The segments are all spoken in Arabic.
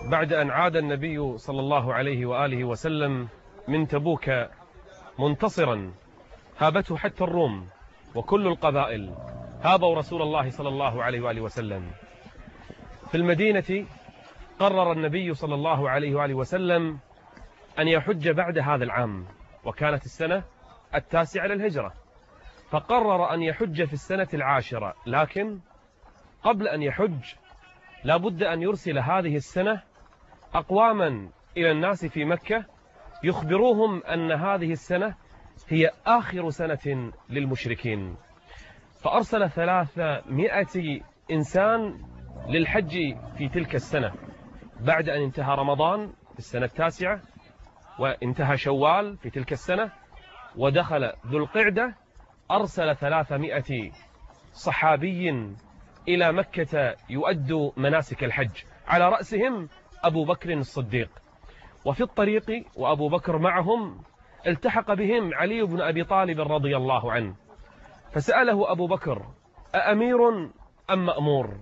بعد أن عاد النبي صلى الله عليه وآله وسلم من تبوك منتصرا، هابته حتى الروم وكل القبائل هابوا رسول الله صلى الله عليه وآله وسلم. في المدينة قرر النبي صلى الله عليه وآله وسلم أن يحج بعد هذا العام، وكانت السنة 9 للهجرة، فقرر أن يحج في السنة 10. لكن قبل أن يحج لابد أن يرسل هذه السنة أقواما إلى الناس في مكة يخبروهم أن هذه السنة هي آخر سنة للمشركين. فأرسل 300 إنسان للحج في تلك السنة، بعد أن انتهى رمضان في السنة 9 وانتهى شوال في تلك السنة ودخل ذو القعدة، أرسل 300 صحابي إلى مكة يؤدوا مناسك الحج، على رأسهم أبو بكر الصديق. وفي الطريق وأبو بكر معهم التحق بهم علي بن أبي طالب رضي الله عنه، فسأله أبو بكر: أأمير أم مأمور؟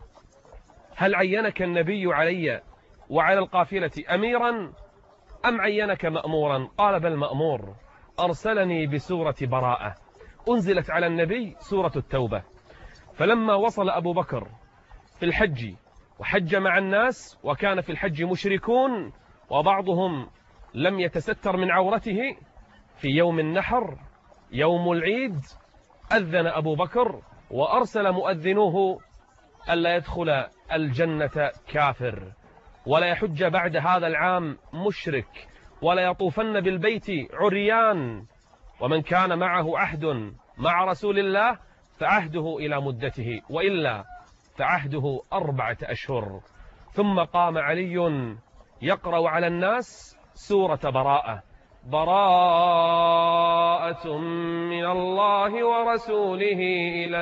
هل عينك النبي علي وعلى القافلة أميرا أم عينك مأمورا؟ قال: بل مأمور، أرسلني بسورة براءة، أنزلت على النبي سورة التوبة. فلما وصل أبو بكر في الحج وحج مع الناس، وكان في الحج مشركون وبعضهم لم يتستر من عورته، في يوم النحر يوم العيد أذن أبو بكر وأرسل مؤذنوه ألا يدخل الجنة كافر، ولا يحج بعد هذا العام مشرك، ولا يطوفن بالبيت عريان، ومن كان معه عهد مع رسول الله فعهده إلى مدته، وإلا فعهده 4 أشهر. ثم قام علي يقرأ على الناس سورة براءة: براءة من الله ورسوله إلى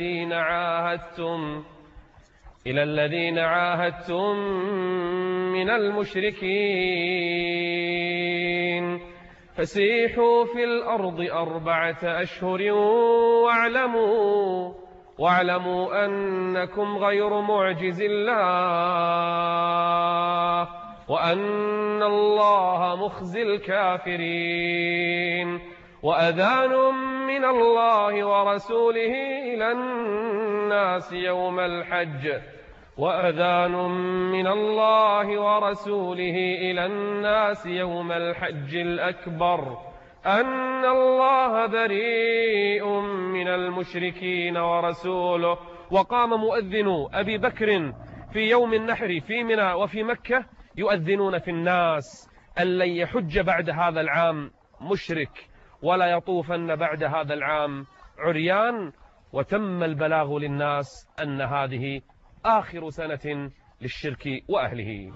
الذين عاهدتم من المشركين فسيحوا في الأرض 4 أشهر واعلموا أنكم غير معجز الله وأن الله مخزي الكافرين. وأذان من الله ورسوله إلى الناس يوم الحج الأكبر أن الله بريء من المشركين ورسوله. وقام مؤذن أبي بكر في يوم النحر في منى وفي مكة يؤذنون في الناس أن لن يحج بعد هذا العام مشرك، ولا يطوفن بعد هذا العام عريان. وتم البلاغ للناس أن هذه آخر سنة للشرك وأهله.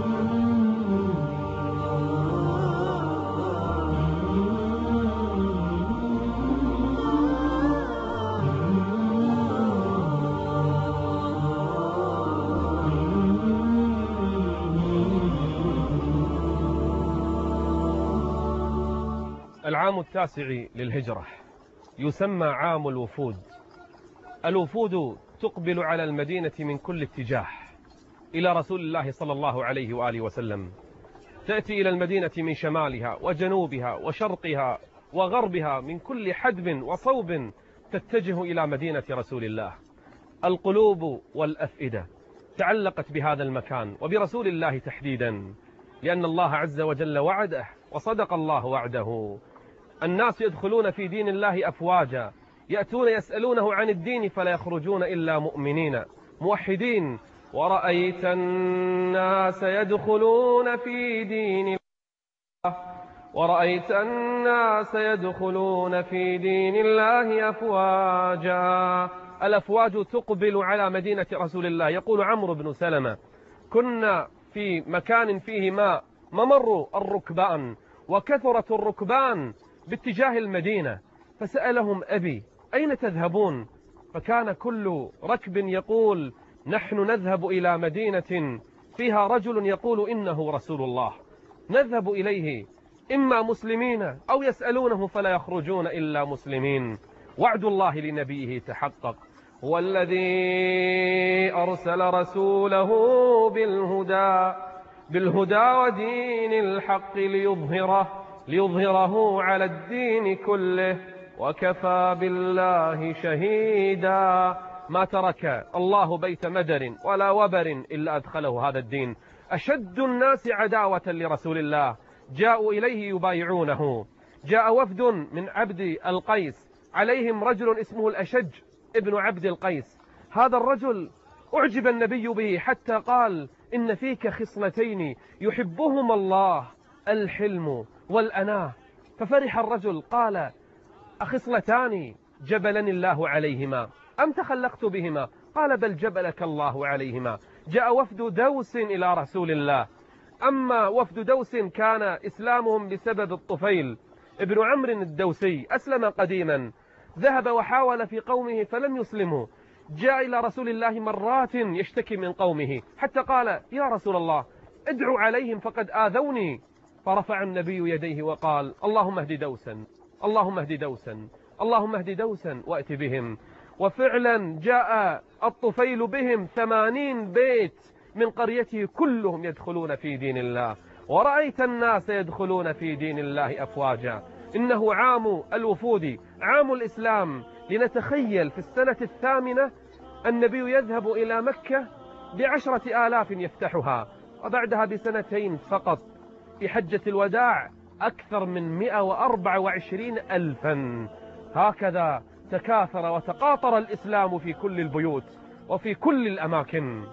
العام 9 للهجرة يسمى عام الوفود. الوفود تقبل على المدينة من كل اتجاه إلى رسول الله صلى الله عليه وآله وسلم، تأتي إلى المدينة من شمالها وجنوبها وشرقها وغربها، من كل حدب وصوب تتجه إلى مدينة رسول الله. القلوب والأفئدة تعلقت بهذا المكان وبرسول الله تحديدا، لأن الله عز وجل وعده وصدق الله وعده. الناس يدخلون في دين الله أفواجا، يأتون يسألونه عن الدين فلا يخرجون إلا مؤمنين موحدين. ورأيت الناس يدخلون في دين الله أفواجا. الأفواج تقبل على مدينة رسول الله. يقول عمرو بن سلمة: كنا في مكان فيه ماء ممر الركبان، وكثرت الركبان باتجاه المدينة، فسألهم أبي: أين تذهبون؟ فكان كل ركب يقول: نحن نذهب إلى مدينة فيها رجل يقول إنه رسول الله، نذهب إليه إما مسلمين أو يسألونه فلا يخرجون إلا مسلمين. وعد الله لنبيه تحقق: هو الذي أرسل رسوله بالهدى ودين الحق ليظهره على الدين كله وكفى بالله شهيدا. ما ترك الله بيت مدر ولا وبر إلا أدخله هذا الدين. أشد الناس عداوة لرسول الله جاءوا إليه يبايعونه. جاء وفد من عبد القيس عليهم رجل اسمه الأشج ابن عبد القيس. هذا الرجل أعجب النبي به حتى قال: إن فيك خصلتين يحبهما الله، الحلم والأناة. ففرح الرجل قال: أخصلتان جبلني الله عليهما أم تخلقت بهما؟ قال: بل جبلك الله عليهما. جاء وفد دوس إلى رسول الله. أما وفد دوس كان إسلامهم بسبب الطفيل ابن عمرو الدوسي، أسلم قديما، ذهب وحاول في قومه فلم يسلموا. جاء إلى رسول الله مرات يشتكي من قومه حتى قال: يا رسول الله ادعو عليهم فقد آذوني. فرفع النبي يديه وقال: اللهم اهد دوسا، اللهم اهد دوسا، اللهم اهد دوسا وأت بهم. وفعلا جاء الطفيل بهم 80 بيت من قريته كلهم يدخلون في دين الله، ورأيت الناس يدخلون في دين الله أفواجا. إنه عام الوفود، عام الإسلام. لنتخيل في السنة 8 النبي يذهب إلى مكة ب10,000 يفتحها، وبعدها ب2 فقط في حجة الوداع أكثر من 124,000. هكذا تكاثر وتقاطر الإسلام في كل البيوت وفي كل الأماكن.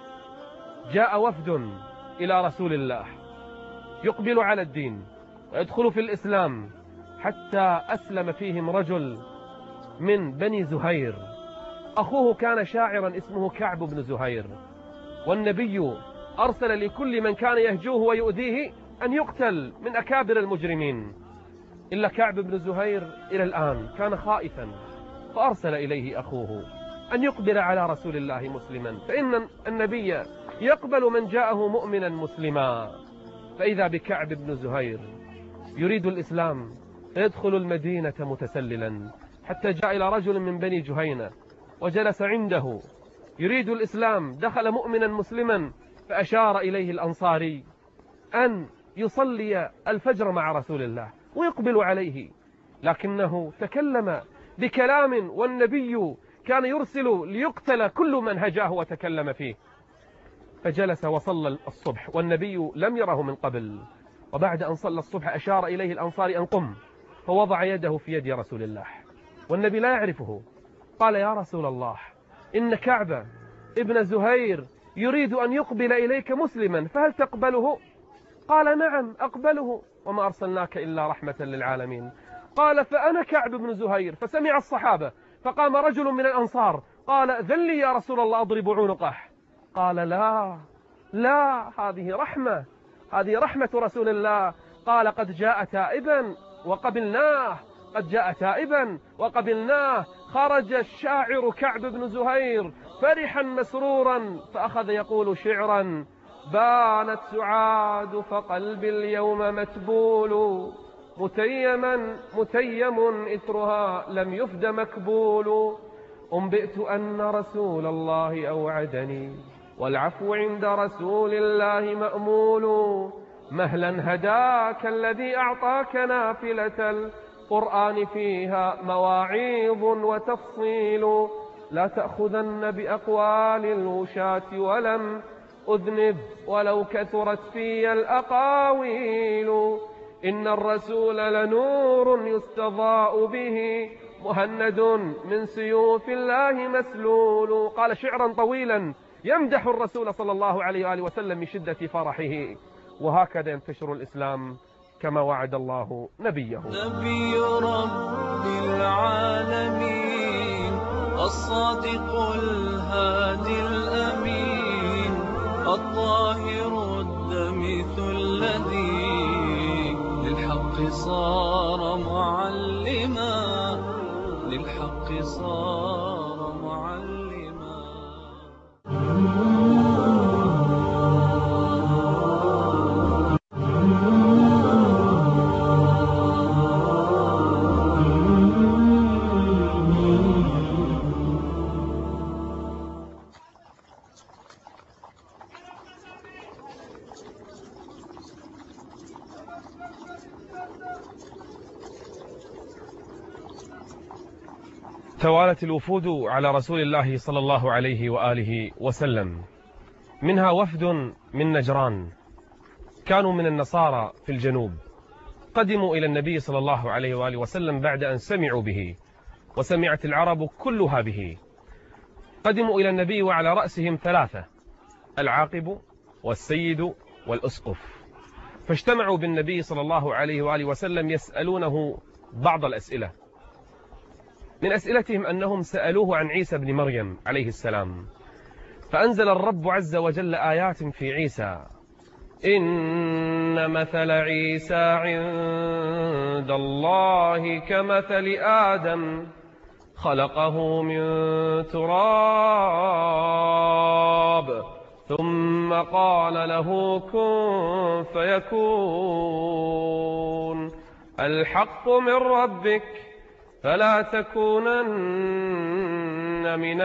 جاء وفد إلى رسول الله يقبل على الدين ويدخل في الإسلام، حتى أسلم فيهم رجل من بني زهير. أخوه كان شاعرا اسمه كعب بن زهير، والنبي أرسل لكل من كان يهجوه ويؤذيه أن يقتل من أكابر المجرمين، إلا كعب بن زهير إلى الآن كان خائفا، فأرسل إليه أخوه أن يقبل على رسول الله مسلما، فإن النبي يقبل من جاءه مؤمنا مسلما. فإذا بكعب بن زهير يريد الإسلام فيدخل المدينة متسللا، حتى جاء إلى رجل من بني جهينة وجلس عنده يريد الإسلام، دخل مؤمنا مسلما، فأشار إليه الأنصاري أن يصلي الفجر مع رسول الله ويقبل عليه، لكنه تكلم بكلام والنبي كان يرسل ليقتل كل من هجاه وتكلم فيه. فجلس وصلى الصبح والنبي لم يره من قبل، وبعد أن صلى الصبح أشار إليه الأنصاري أن قم، فوضع يده في يد رسول الله والنبي لا يعرفه. قال: يا رسول الله، إن كعب ابن زهير يريد أن يقبل إليك مسلما، فهل تقبله؟ قال: نعم أقبله، وما أرسلناك إلا رحمة للعالمين. قال: فأنا كعب بن زهير. فسمع الصحابة، فقام رجل من الأنصار قال: أذن لي يا رسول الله أضرب عنقه. قال: لا لا، هذه رحمة، هذه رحمة رسول الله. قال: قد جاء تائبا وقبلناه، قد جاء تائبا وقبلناه. خرج الشاعر كعب بن زهير فرحا مسرورا، فأخذ يقول شعرا: بانت سعاد فقلبي اليوم متبول، متيم إثرها لم يفد مكبول. أنبئت أن رسول الله أوعدني، والعفو عند رسول الله مأمول. مهلا هداك الذي أعطاك نافلة القرآن فيها مواعيظ وتفصيل. لا تأخذن بأقوال الوشاة ولم أذنب ولو كثرت في الأقاويل. إن الرسول لنور يستضاء به، مهند من سيوف الله مسلول. قال شعرا طويلا يمدح الرسول صلى الله عليه وآله وسلم من شدة فرحه. وهكذا ينتشر الإسلام كما وعد الله نبيه. نبي رب العالمين، الصادق الهادي الأمين، الطاهر الدمث الذي للحق صار معلما، للحق صار معلما. توالت الوفود على رسول الله صلى الله عليه وآله وسلم، منها وفد من نجران، كانوا من النصارى في الجنوب، قدموا إلى النبي صلى الله عليه وآله وسلم بعد أن سمعوا به، وسمعت العرب كلها به. قدموا إلى النبي وعلى رأسهم ثلاثة: العاقب والسيد والأسقف. فاجتمعوا بالنبي صلى الله عليه وآله وسلم يسألونه بعض الأسئلة. من أسئلتهم أنهم سألوه عن عيسى بن مريم عليه السلام، فأنزل الرب عز وجل آيات في عيسى: إن مثل عيسى عند الله كمثل آدم خلقه من تراب ثم قال له كن فيكون، الحق من ربك فلا تكونن من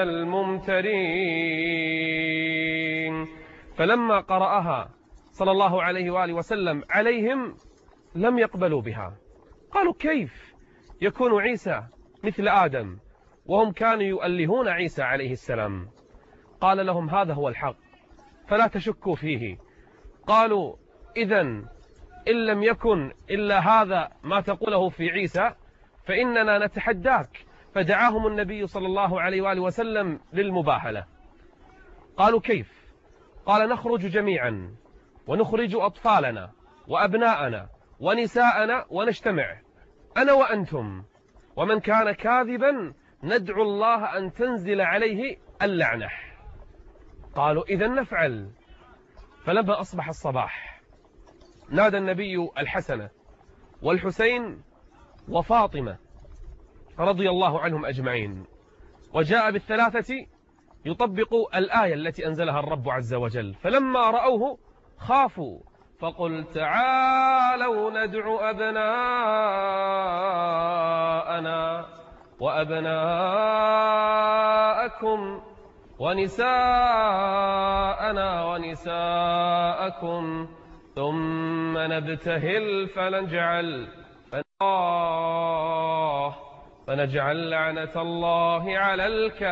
الممترين. فلما قرأها صلى الله عليه وآله وسلم عليهم لم يقبلوا بها، قالوا: كيف يكون عيسى مثل آدم؟ وهم كانوا يؤلهون عيسى عليه السلام. قال لهم: هذا هو الحق فلا تشكوا فيه. قالوا: إذن إن لم يكن إلا هذا ما تقوله في عيسى فإننا نتحداك. فدعاهم النبي صلى الله عليه وآله وسلم للمباهلة. قالوا: كيف؟ قال: نخرج جميعا ونخرج أطفالنا وأبناءنا ونساءنا ونجتمع أنا وأنتم، ومن كان كاذبا ندعو الله أن تنزل عليه اللعنة. قالوا: إذن نفعل. فلما أصبح الصباح نادى النبي الحسن والحسين وفاطمة رضي الله عنهم أجمعين، وجاء بالثلاثة يطبق الآية التي أنزلها الرب عز وجل. فلما رأوه خافوا، فقل تعالوا ندع أبناءنا وأبناءكم ونساءنا ونساءكم ثم نبتهل فنجعل لعنة الله على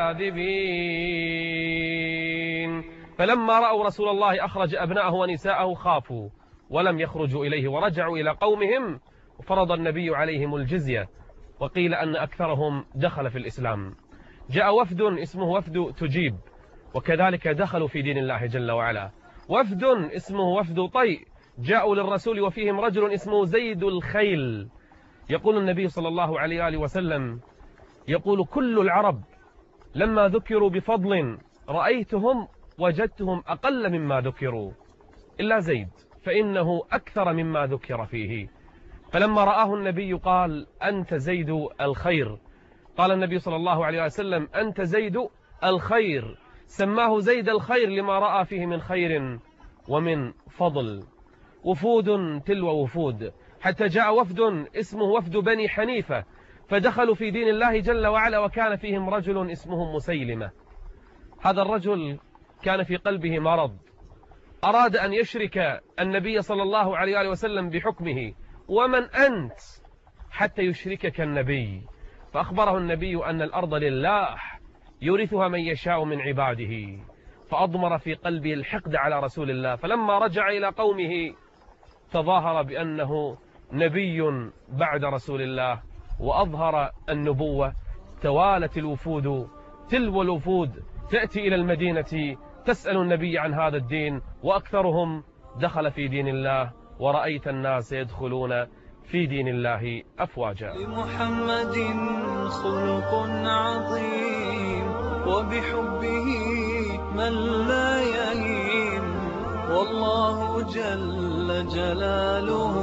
الكاذبين. فلما رأوا رسول الله أخرج أبناءه ونساءه خافوا ولم يخرجوا إليه، ورجعوا إلى قومهم، وفرض النبي عليهم الجزية، وقيل أن أكثرهم دخل في الإسلام. جاء وفد اسمه وفد تجيب، وكذلك دخلوا في دين الله جل وعلا. وفد اسمه وفد طيء جاءوا للرسول وفيهم رجل اسمه زيد الخيل. يقول النبي صلى الله عليه وآله وسلم: يقول كل العرب لما ذكروا بفضل رأيتهم وجدتهم أقل مما ذكروا إلا زيد، فإنه أكثر مما ذكر فيه. فلما رآه النبي قال: أنت زيد الخير. قال النبي صلى الله عليه وسلم: أنت زيد الخير. سماه زيد الخير لما رأى فيه من خير ومن فضل. وفود تلو وفود، حتى جاء وفد اسمه وفد بني حنيفة، فدخلوا في دين الله جل وعلا، وكان فيهم رجل اسمه مسيلمة. هذا الرجل كان في قلبه مرض، أراد أن يشرك النبي صلى الله عليه وسلم بحكمه: ومن أنت حتى يشركك النبي؟ فأخبره النبي أن الأرض لله يورثها من يشاء من عباده، فأضمر في قلبه الحقد على رسول الله. فلما رجع إلى قومه تظاهر بأنه نبي بعد رسول الله وأظهر النبوة. توالت الوفود تلو الوفود تأتي إلى المدينة تسأل النبي عن هذا الدين، وأكثرهم دخل في دين الله، ورأيت الناس يدخلون في دين الله أفواجا. لمحمد خلق عظيم وبحبه من لا يهين، والله جل جلاله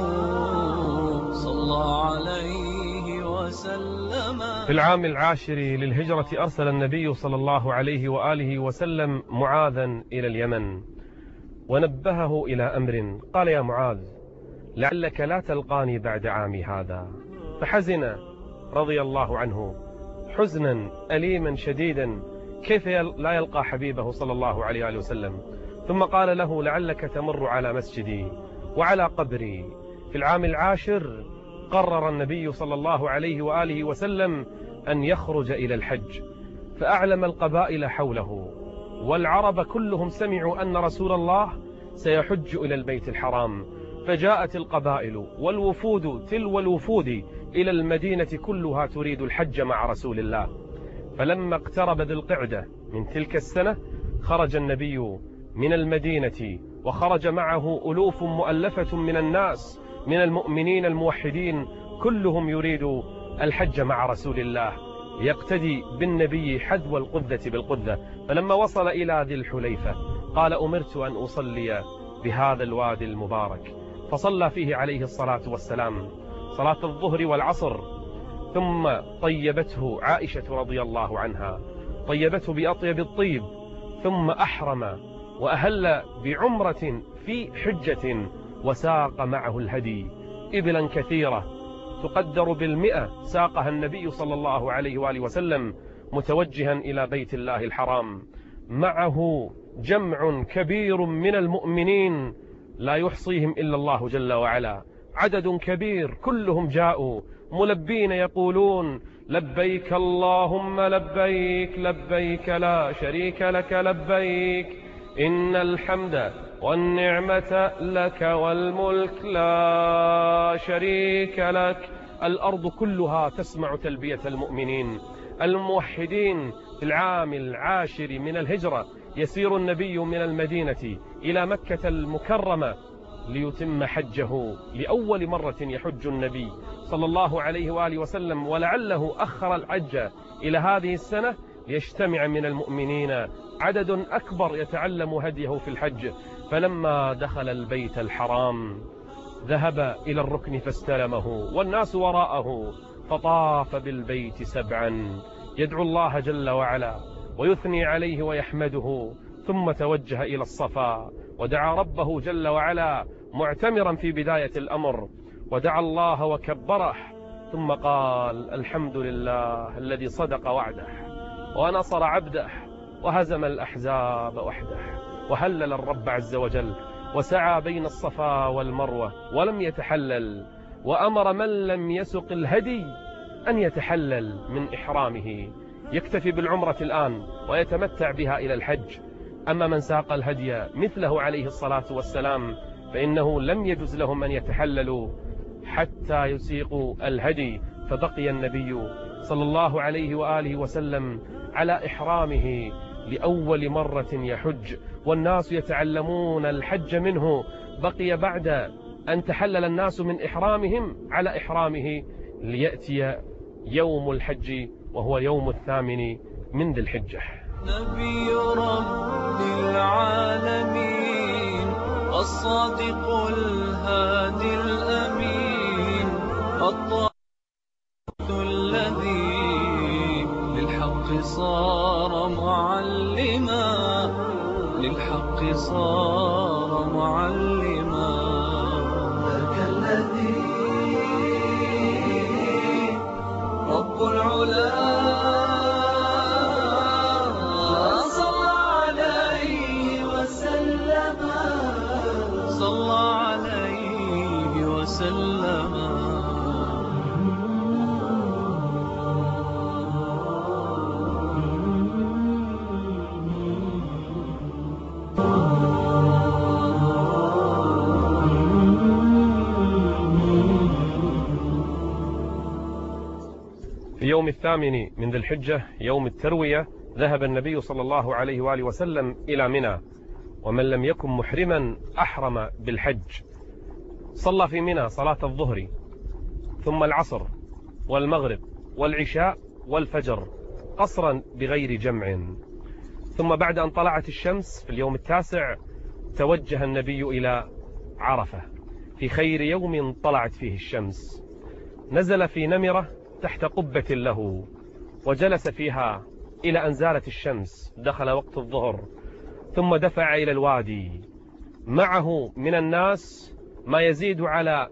صلى عليه وسلم. في العام العاشر للهجرة أرسل النبي صلى الله عليه وآله وسلم معاذا إلى اليمن، ونبهه إلى أمر. قال: يا معاذ، لعلك لا تلقاني بعد عامي هذا. فحزن رضي الله عنه حزنا أليما شديدا، كيف لا يلقى حبيبه صلى الله عليه وآله وسلم. ثم قال له: لعلك تمر على مسجدي وعلى قبري. في العام العاشر قرر النبي صلى الله عليه وآله وسلم أن يخرج إلى الحج، فأعلم القبائل حوله، والعرب كلهم سمعوا أن رسول الله سيحج إلى البيت الحرام، فجاءت القبائل والوفود تلو الوفود إلى المدينة كلها تريد الحج مع رسول الله. فلما اقترب ذي القعدة من تلك السنة خرج النبي من المدينة، وخرج معه ألوف مؤلفة من الناس من المؤمنين الموحدين، كلهم يريد الحج مع رسول الله، يقتدي بالنبي حذو القذة بالقذة. فلما وصل إلى ذي الحليفة قال: أمرت أن أصلي بهذا الوادي المبارك، فصلى فيه عليه الصلاة والسلام صلاة الظهر والعصر، ثم طيبته عائشة رضي الله عنها، طيبته بأطيب الطيب، ثم أحرم وأهل بعمرة في حجة، وساق معه الهدي إبلا كثيرة تقدر بالمئة، ساقها النبي صلى الله عليه وآله وسلم متوجها إلى بيت الله الحرام. معه جمع كبير من المؤمنين لا يحصيهم إلا الله جل وعلا، عدد كبير كلهم جاءوا ملبين يقولون: لبيك اللهم لبيك، لبيك لا شريك لك لبيك، إن الحمد والنعمة لك والملك لا شريك لك. الأرض كلها تسمع تلبية المؤمنين الموحدين. في العام 10 من الهجرة يسير النبي من المدينة إلى مكة المكرمة ليتم حجه، لأول مرة يحج النبي صلى الله عليه وآله وسلم، ولعله أخر الحج إلى هذه السنة ليجتمع من المؤمنين عدد أكبر يتعلم هديه في الحج. فلما دخل البيت الحرام ذهب إلى الركن فاستلمه والناس وراءه، فطاف بالبيت 7 يدعو الله جل وعلا ويثني عليه ويحمده، ثم توجه إلى الصفا ودعا ربه جل وعلا معتمرا في بداية الأمر، ودعا الله وكبره، ثم قال: الحمد لله الذي صدق وعده ونصر عبده وهزم الأحزاب وحده، وهلل الرب عز وجل، وسعى بين الصفا والمروة ولم يتحلل، وأمر من لم يسق الهدي أن يتحلل من إحرامه، يكتفي بالعمرة الآن ويتمتع بها إلى الحج. أما من ساق الهدي مثله عليه الصلاة والسلام فإنه لم يجوز لهم أن يتحللوا حتى يسيقوا الهدي، فبقي النبي صلى الله عليه وآله وسلم على إحرامه لأول مرة يحج، والناس يتعلمون الحج منه. بقي بعد أن تحلل الناس من إحرامهم على إحرامه ليأتي يوم الحج وهو يوم 8 من ذي الحجة. نبي رب العالمين الصادق الهادي الأمين الطاعة الذي للحق صار معلما، للحق صار معلما. ذاك الذي رب العلا صلى عليه وسلم، صلى عليه وسلم. في يوم 8 من ذي الحجة يوم التروية ذهب النبي صلى الله عليه وآله وسلم إلى منى، ومن لم يكن محرما أحرم بالحج. صلى في منى صلاة الظهر ثم العصر والمغرب والعشاء والفجر قصرا بغير جمع. ثم بعد أن طلعت الشمس في اليوم 9 توجه النبي إلى عرفة في خير يوم طلعت فيه الشمس، نزل في نمرة تحت قبة له وجلس فيها إلى أن زالت الشمس، دخل وقت الظهر، ثم دفع إلى الوادي، معه من الناس ما يزيد على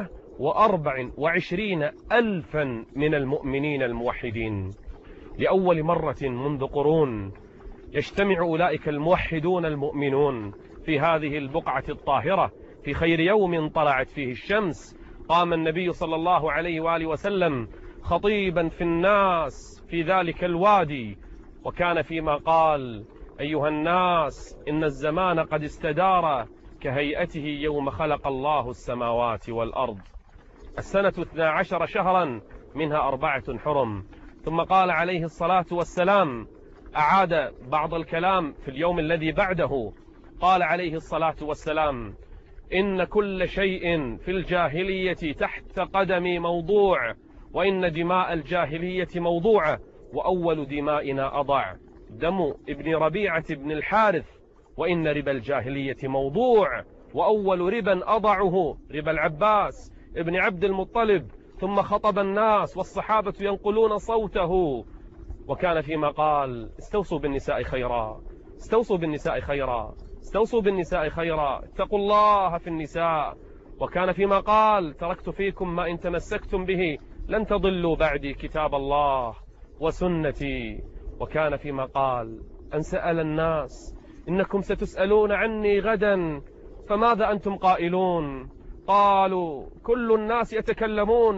124,000 من المؤمنين الموحدين. لأول مرة منذ قرون يجتمع أولئك الموحدون المؤمنون في هذه البقعة الطاهرة في خير يوم طلعت فيه الشمس. قام النبي صلى الله عليه وآله وسلم خطيبا في الناس في ذلك الوادي، وكان فيما قال: أيها الناس، إن الزمان قد استدار كهيئته يوم خلق الله السماوات والأرض. السنة 12 شهرا منها 4 حرم. ثم قال عليه الصلاة والسلام، أعاد بعض الكلام في اليوم الذي بعده، قال عليه الصلاة والسلام: إن كل شيء في الجاهلية تحت قدمي موضوع، وإن دماء الجاهلية موضوعة، وأول دمائنا أضع دم ابن ربيعة بن الحارث، وإن ربا الجاهلية موضوع، وأول ربا أضعه ربا العباس ابن عبد المطلب. ثم خطب الناس والصحابة ينقلون صوته، وكان فيما قال: استوصوا بالنساء خيرا، استوصوا بالنساء خيرا، استوصوا بالنساء خيرا، اتقوا الله في النساء. وكان فيما قال: تركت فيكم ما إن تمسكتم به لن تضلوا بعدي كتاب الله وسنتي. وكان فيما قال: أن سأل الناس: إنكم ستسألون عني غدا فماذا أنتم قائلون؟ قالوا: كل الناس يتكلمون،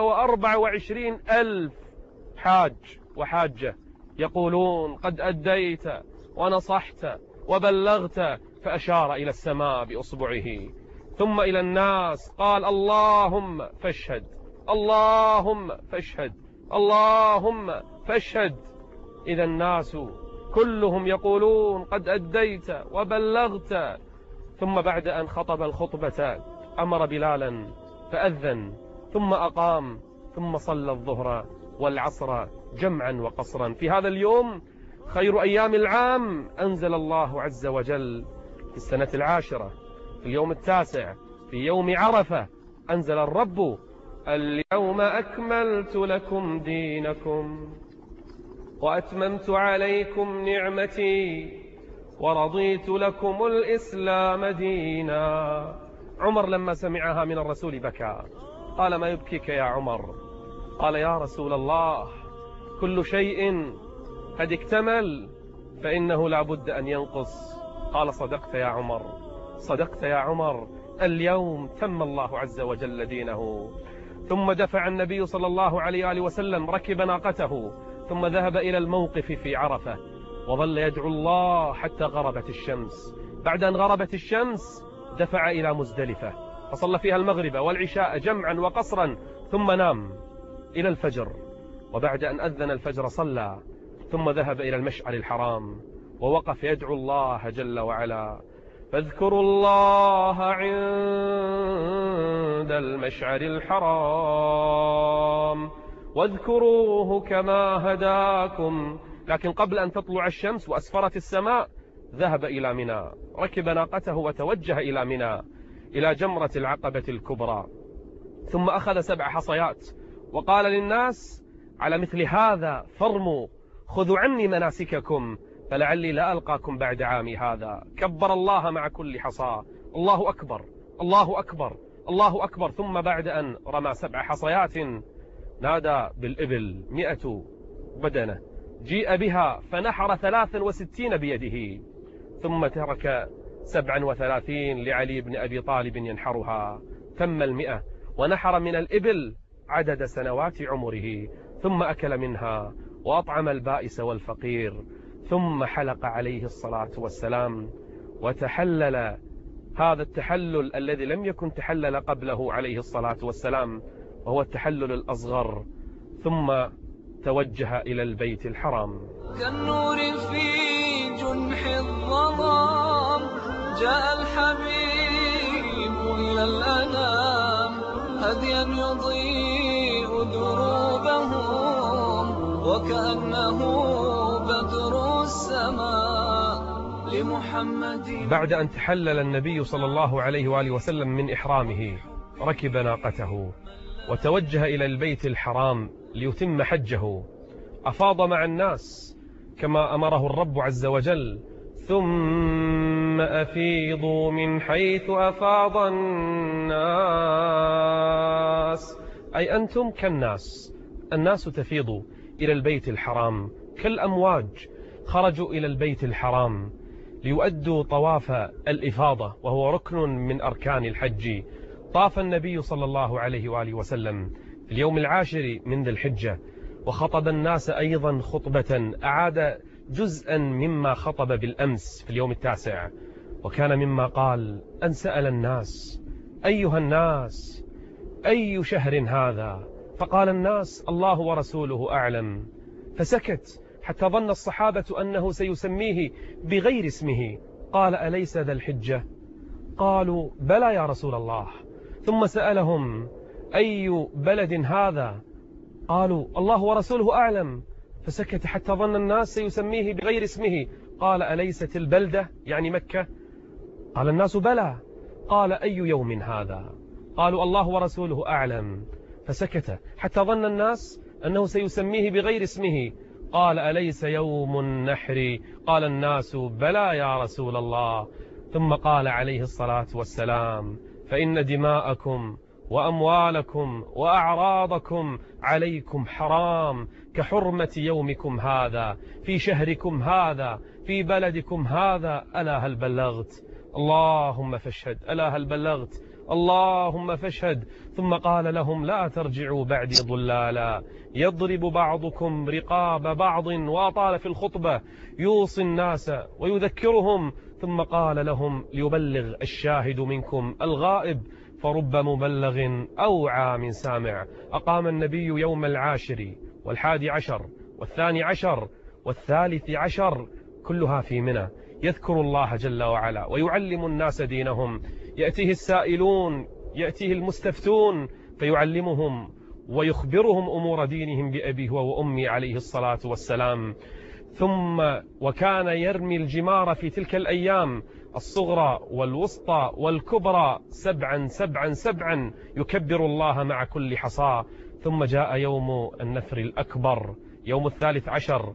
124,000 حاج وحاجة يقولون: قد أديت ونصحت وبلغت. فأشار إلى السماء بأصبعه، ثم إلى الناس قال: اللهم فاشهد، اللهم فاشهد، اللهم فاشهد. إذا الناس كلهم يقولون: قد أديت وبلغت. ثم بعد أن خطب الخطبة أمر بلالا فأذن، ثم أقام، ثم صلى الظهر والعصر جمعا وقصرا. في هذا اليوم خير أيام العام أنزل الله عز وجل في السنة 10 في اليوم 9 في يوم عرفة، أنزل الرب: اليوم أكملت لكم دينكم وأتممت عليكم نعمتي ورضيت لكم الإسلام دينا. عمر لما سمعها من الرسول بكى، قال: ما يبكيك يا عمر؟ قال: يا رسول الله، كل شيء قد اكتمل فإنه لا بد أن ينقص. قال: صدقت يا عمر، صدقت يا عمر، اليوم تم الله عز وجل دينه. ثم دفع النبي صلى الله عليه وآله وسلم، ركب ناقته، ثم ذهب إلى الموقف في عرفة، وظل يدعو الله حتى غربت الشمس. بعد أن غربت الشمس دفع إلى مزدلفة، فصلى فيها المغرب والعشاء جمعا وقصرا، ثم نام إلى الفجر. وبعد أن أذن الفجر صلى، ثم ذهب إلى المشعر الحرام ووقف يدعو الله جل وعلا: فاذكروا الله عند المشعر الحرام واذكروه كما هداكم. لكن قبل أن تطلع الشمس وأسفرت السماء ذهب إلى منى، ركب ناقته وتوجه إلى منى، إلى جمرة العقبة الكبرى. ثم أخذ 7 حصيات وقال للناس: على مثل هذا فارموا، خذوا عني مناسككم، فلعلي لا ألقاكم بعد عامي هذا. كبر الله مع كل حصى: الله أكبر، الله أكبر، الله أكبر. ثم بعد أن رمى 7 حصيات نادى بالإبل 100 بدنة، جيء بها فنحر 63 بيده، ثم ترك 37 لعلي بن أبي طالب ينحرها، تم 100. ونحر من الإبل عدد سنوات عمره، ثم أكل منها وأطعم البائس والفقير. ثم حلق عليه الصلاة والسلام وتحلل هذا التحلل الذي لم يكن تحلل قبله عليه الصلاة والسلام، وهو التحلل الأصغر. ثم توجه إلى البيت الحرام. كالنور في جنح الظلام جاء الحبيب إلى الأنام، هديا يضيء دروبهم وكأنه بدر السماء لمحمد. بعد أن تحلل النبي صلى الله عليه وآله وسلم من إحرامه، ركب ناقته وتوجه إلى البيت الحرام ليتم حجه. أفاض مع الناس كما أمره الرب عز وجل: ثم أفيضوا من حيث أفاض الناس. أي أنتم كالناس، الناس تفيض إلى البيت الحرام كالأمواج، خرجوا إلى البيت الحرام ليؤدوا طواف الإفاضة، وهو ركن من أركان الحج. طاف النبي صلى الله عليه وآله وسلم في اليوم العاشر من ذي الحجة، وخطب الناس أيضا خطبة أعاد جزءا مما خطب بالأمس في اليوم التاسع، وكان مما قال أن سأل الناس: أيها الناس، أي شهر هذا؟ فقال الناس: الله ورسوله أعلم. فسكت حتى ظن الصحابة أنه سيسميه بغير اسمه. قال: أليس ذا الحجة؟ قالوا: بلى يا رسول الله. ثم سألهم: أي بلد هذا؟ قالوا: الله ورسوله أعلم. فسكت حتى ظن الناس سيسميه بغير اسمه. قال: أليست البلدة يعني مكة؟ قال الناس: بلى. قال: أي يوم هذا؟ قالوا: الله ورسوله أعلم. فسكت حتى ظن الناس أنه سيسميه بغير اسمه. قال: أليس يوم النحر؟ قال الناس: بلى يا رسول الله. ثم قال عليه الصلاة والسلام: فإن دماءكم وأموالكم وأعراضكم عليكم حرام كحرمة يومكم هذا في شهركم هذا في بلدكم هذا. ألا هل بلغت؟ اللهم فاشهد. ألا هل بلغت؟ اللهم فاشهد. ثم قال لهم: لا ترجعوا بعدي ضلالا يضرب بعضكم رقاب بعض. وأطال في الخطبة يوصي الناس ويذكرهم. ثم قال لهم: ليبلغ الشاهد منكم الغائب، فرب مبلغ أوعى من سامع. أقام النبي يوم العاشر والحادي عشر والثاني عشر والثالث عشر كلها في منى، يذكر الله جل وعلا ويعلم الناس دينهم. يأتيه السائلون، يأتيه المستفتون، فيعلمهم ويخبرهم أمور دينهم بأبيه وأمي عليه الصلاة والسلام. ثم وكان يرمي الجمار في تلك الأيام الصغرى والوسطى والكبرى 7 7 7، يكبر الله مع كل حصى. ثم جاء يوم النفر الأكبر يوم 13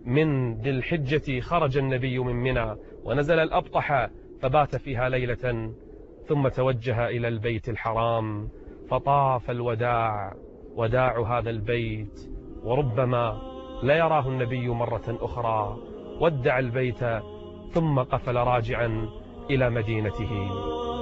من ذي الحجة، خرج النبي من منى ونزل الأبطح فبات فيها ليلة، ثم توجه إلى البيت الحرام فطاف الوداع، وداع هذا البيت، وربما لا يراه النبي مرة أخرى. ودع البيت ثم قفل راجعا إلى مدينته.